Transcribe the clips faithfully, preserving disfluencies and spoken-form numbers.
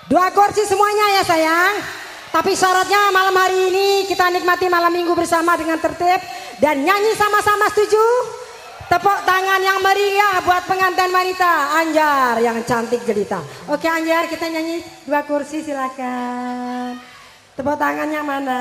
Dua kursi semuanya ya sayang. Tapi syaratnya malam hari ini kita nikmati malam minggu bersama dengan tertib dan nyanyi sama-sama, setuju? Tepuk tangan yang meriah buat pengantin wanita Anjar yang cantik jelita. Oke Anjar, kita nyanyi dua kursi silakan. Tepuk tangan yang mana?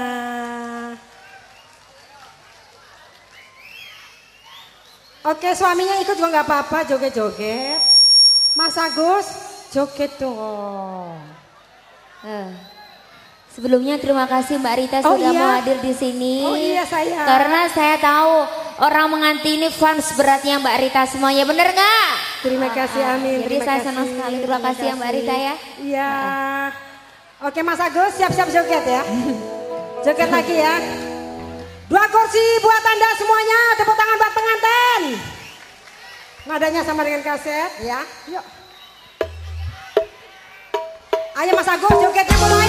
Oke, suaminya ikut juga nggak apa-apa, joget-joget. Mas Agus, joget dong. Uh. Sebelumnya terima kasih Mbak Rita Oh, sudah iya? mau hadir di sini. Oh iya sayang. Karena saya tahu orang menganti ini fans beratnya Mbak Rita semuanya, bener nggak? Terima kasih, amin. Jadi Terima saya kasih. senang sekali. Terima, kasih ya Mbak Rita ya. Iya. Oke Mas Agus, siap-siap joget ya. Joget lagi ya. Dua kursi buat Anda semuanya. Tepuk tangan buat pengantin. Nadanya sama dengan kaset ya. Yuk. Ayo Mas Agus, jogetnya mulai.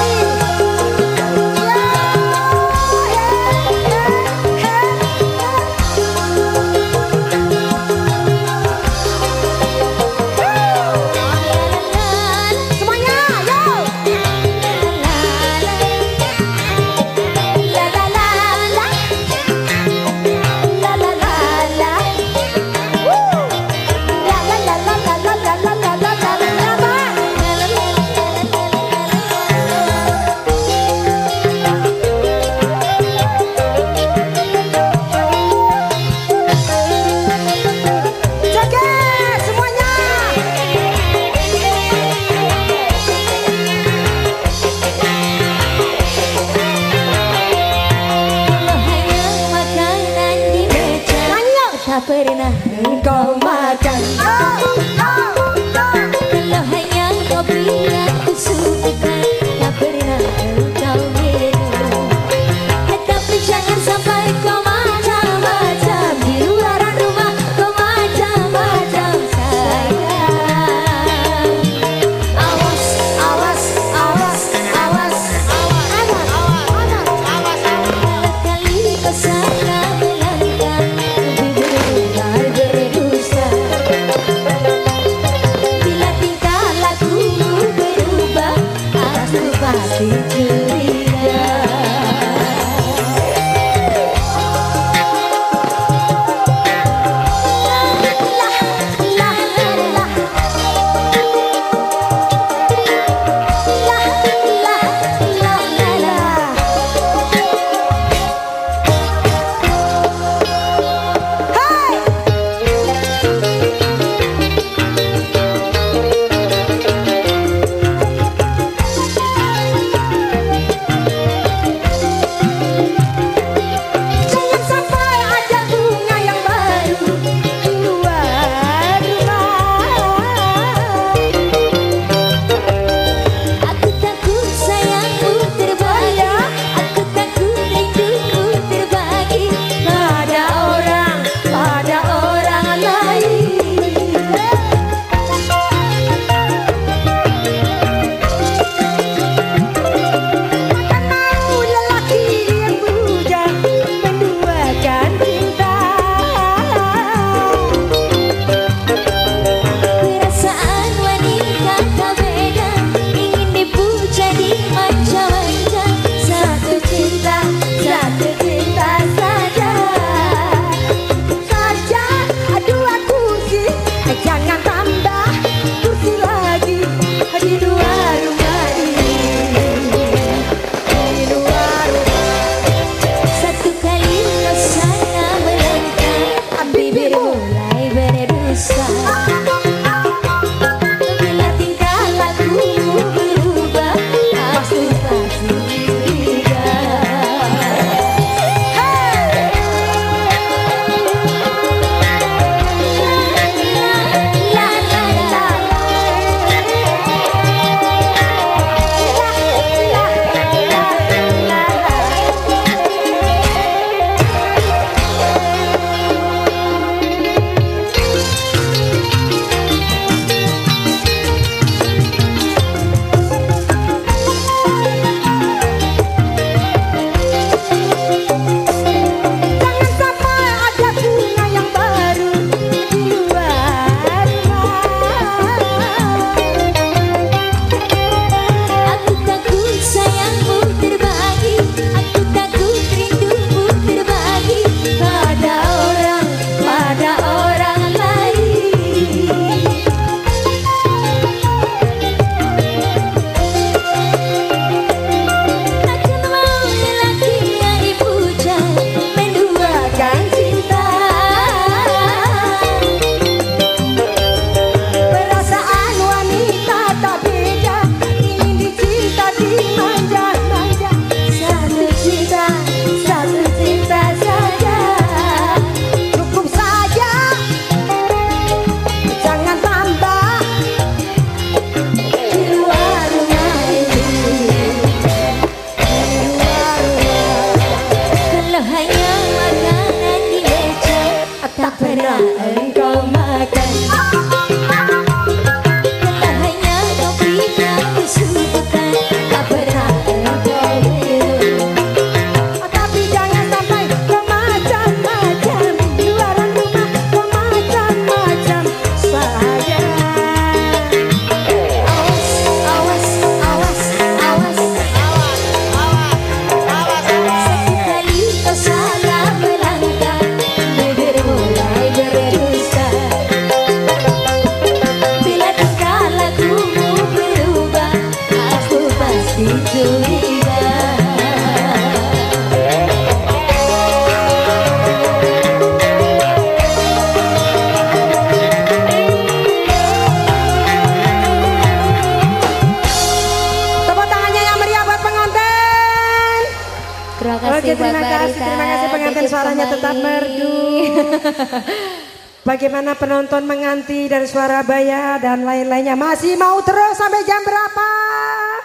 Pernah engkau makan kalau hanya kopi yang kusukai, tak pernah engkau minum. Tapi jangan sampai kau macam-macam di luar rumah, kau macam-macam sayang. Awas, awas, awas, awas, awas, awas, awas, awas. Kali kau salah melangkah, lebih berbeda berdosa. Kalau hanya makanan di meja tak pernah engkau makan. Kalau hanya kopi yang kusukakan tak pernah engkau minum. Tapi jangan sampai kau macam-macam, luaran rumah kau macam-macam saja. Awas, awas, awas, awas, awas, awas. Sekali kau salah melangkah, bibir mulai berdusta. Bila tingkah lakumu berubah, aku pasti curiga. Tepuk tangannya yang meriah buat pengantin. Terima kasih, Oke, terima Mbak kasih, Rita. terima kasih pengantin, Titip suaranya tetap kembali. merdu. Bagaimana penonton menganti dari Surabaya dan lain-lainnya, masih mau terus sampai jam berapa?